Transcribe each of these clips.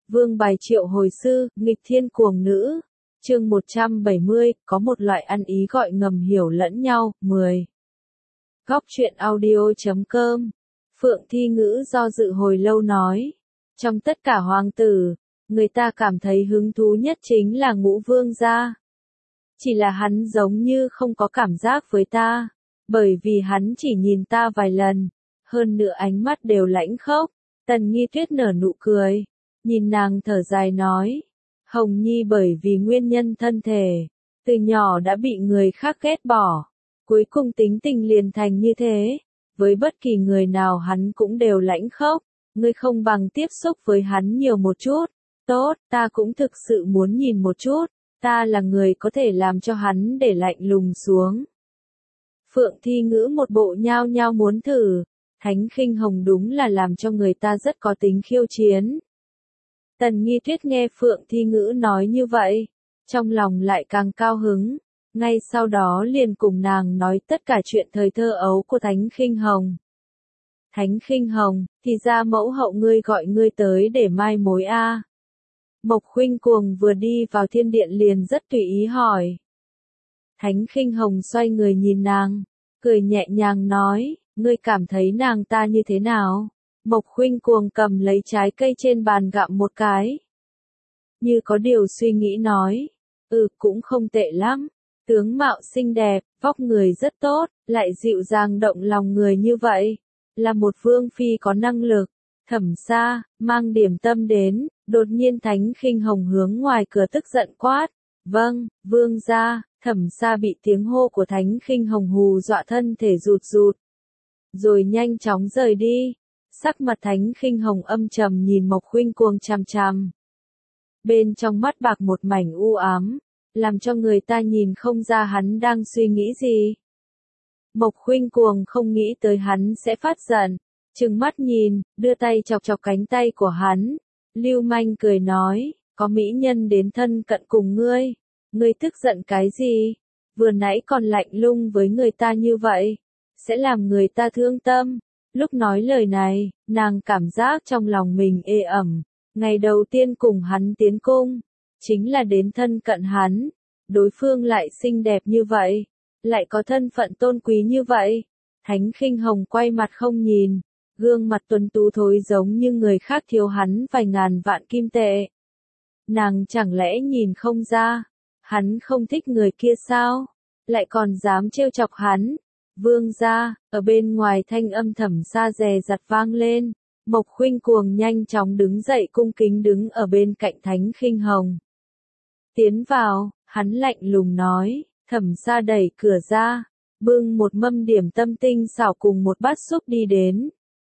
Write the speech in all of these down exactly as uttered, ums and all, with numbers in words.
Vương bài triệu hồi sư, nghịch thiên cuồng nữ. Chương một trăm bảy mươi, có một loại ăn ý gọi ngầm hiểu lẫn nhau. mười. Góc truyện audio chấm com. Phượng Thi Ngữ do dự hồi lâu nói. Trong tất cả hoàng tử, người ta cảm thấy hứng thú nhất chính là Ngũ Vương gia. Chỉ là hắn giống như không có cảm giác với ta, bởi vì hắn chỉ nhìn ta vài lần, hơn nữa ánh mắt đều lãnh khốc. Tần Nghi Tuyết nở nụ cười, nhìn nàng thở dài nói, Hồng Nhi bởi vì nguyên nhân thân thể, từ nhỏ đã bị người khác ghét bỏ, cuối cùng tính tình liền thành như thế, với bất kỳ người nào hắn cũng đều lãnh khốc, ngươi không bằng tiếp xúc với hắn nhiều một chút. Tốt, ta cũng thực sự muốn nhìn một chút, ta là người có thể làm cho hắn để lạnh lùng xuống. Phượng Thi Ngữ một bộ nhao nhao muốn thử, Thánh Khinh Hồng đúng là làm cho người ta rất có tính khiêu chiến. Tần Nghi Tuyết nghe Phượng Thi Ngữ nói như vậy, trong lòng lại càng cao hứng, ngay sau đó liền cùng nàng nói tất cả chuyện thời thơ ấu của Thánh Khinh Hồng. Thánh Khinh Hồng, thì ra mẫu hậu ngươi gọi ngươi tới để mai mối a. À. Mộc Khuynh Cuồng vừa đi vào thiên điện liền rất tùy ý hỏi. Thánh Khinh Hồng xoay người nhìn nàng, cười nhẹ nhàng nói, ngươi cảm thấy nàng ta như thế nào? Mộc Khuynh Cuồng cầm lấy trái cây trên bàn gặm một cái. Như có điều suy nghĩ nói, ừ cũng không tệ lắm, tướng mạo xinh đẹp, vóc người rất tốt, lại dịu dàng động lòng người như vậy, là một vương phi có năng lực. Thẩm Sa, mang điểm tâm đến, đột nhiên Thánh Khinh Hồng hướng ngoài cửa tức giận quát, vâng, vương gia. Thẩm Sa bị tiếng hô của Thánh Khinh Hồng hù dọa thân thể rụt rụt, rồi nhanh chóng rời đi. Sắc mặt Thánh Khinh Hồng âm trầm nhìn Mộc Khuynh Cuồng chằm chằm. Bên trong mắt bạc một mảnh u ám, làm cho người ta nhìn không ra hắn đang suy nghĩ gì. Mộc Khuynh Cuồng không nghĩ tới hắn sẽ phát giận, trừng mắt nhìn, đưa tay chọc chọc cánh tay của hắn. Lưu manh cười nói, có mỹ nhân đến thân cận cùng ngươi. Ngươi tức giận cái gì? Vừa nãy còn lạnh lùng với người ta như vậy, sẽ làm người ta thương tâm. Lúc nói lời này, nàng cảm giác trong lòng mình ê ẩm. Ngày đầu tiên cùng hắn tiến cung, chính là đến thân cận hắn. Đối phương lại xinh đẹp như vậy, lại có thân phận tôn quý như vậy. Thánh Khinh Hồng quay mặt không nhìn, gương mặt tuấn tú thối giống như người khác thiếu hắn vài ngàn vạn kim tệ. Nàng chẳng lẽ nhìn không ra? Hắn không thích người kia sao? Lại còn dám trêu chọc hắn. Vương gia, ở bên ngoài thanh âm Thẩm Sa dè dặt vang lên. Mộc Khuynh Cuồng nhanh chóng đứng dậy cung kính đứng ở bên cạnh Thánh Khinh Hồng. Tiến vào, hắn lạnh lùng nói, Thẩm Sa đẩy cửa ra, bưng một mâm điểm tâm tinh xảo cùng một bát súp đi đến.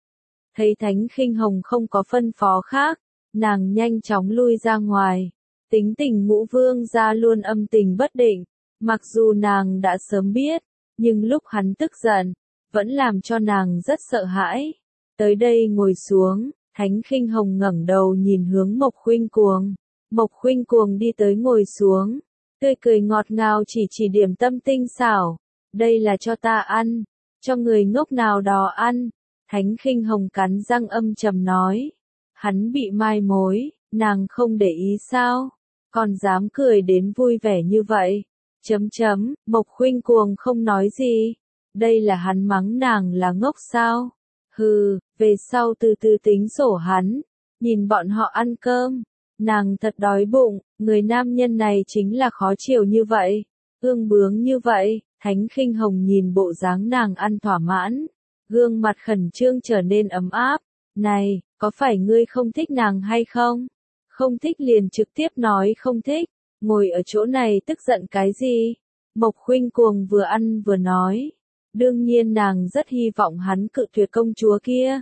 Thấy Thánh Khinh Hồng không có phân phó khác, nàng nhanh chóng lui ra ngoài. Tính tình Ngũ Vương gia luôn âm tình bất định, mặc dù nàng đã sớm biết, nhưng lúc hắn tức giận, vẫn làm cho nàng rất sợ hãi. Tới đây ngồi xuống, Thánh Khinh Hồng ngẩng đầu nhìn hướng Mộc Khuynh Cuồng. Mộc Khuynh Cuồng đi tới ngồi xuống, tươi cười ngọt ngào chỉ chỉ điểm tâm tinh xảo. Đây là cho ta ăn, cho người ngốc nào đó ăn. Thánh Khinh Hồng cắn răng âm trầm nói. Hắn bị mai mối, nàng không để ý sao? Còn dám cười đến vui vẻ như vậy. Chấm chấm, Mộc Khuynh Cuồng không nói gì. Đây là hắn mắng nàng là ngốc sao? Hừ, về sau từ từ tính sổ hắn. Nhìn bọn họ ăn cơm. Nàng thật đói bụng, người nam nhân này chính là khó chịu như vậy. Ương bướng như vậy, Thánh Khinh Hồng nhìn bộ dáng nàng ăn thỏa mãn. Gương mặt khẩn trương trở nên ấm áp. Này, có phải ngươi không thích nàng hay không? Không thích liền trực tiếp nói không thích, ngồi ở chỗ này tức giận cái gì? Mộc Khuynh Cuồng vừa ăn vừa nói. Đương nhiên nàng rất hy vọng hắn cự tuyệt công chúa kia.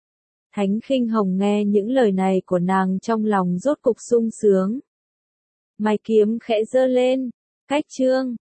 Thánh Khinh Hồng nghe những lời này của nàng trong lòng rốt cục sung sướng. Mày kiếm khẽ giơ lên, cách chương.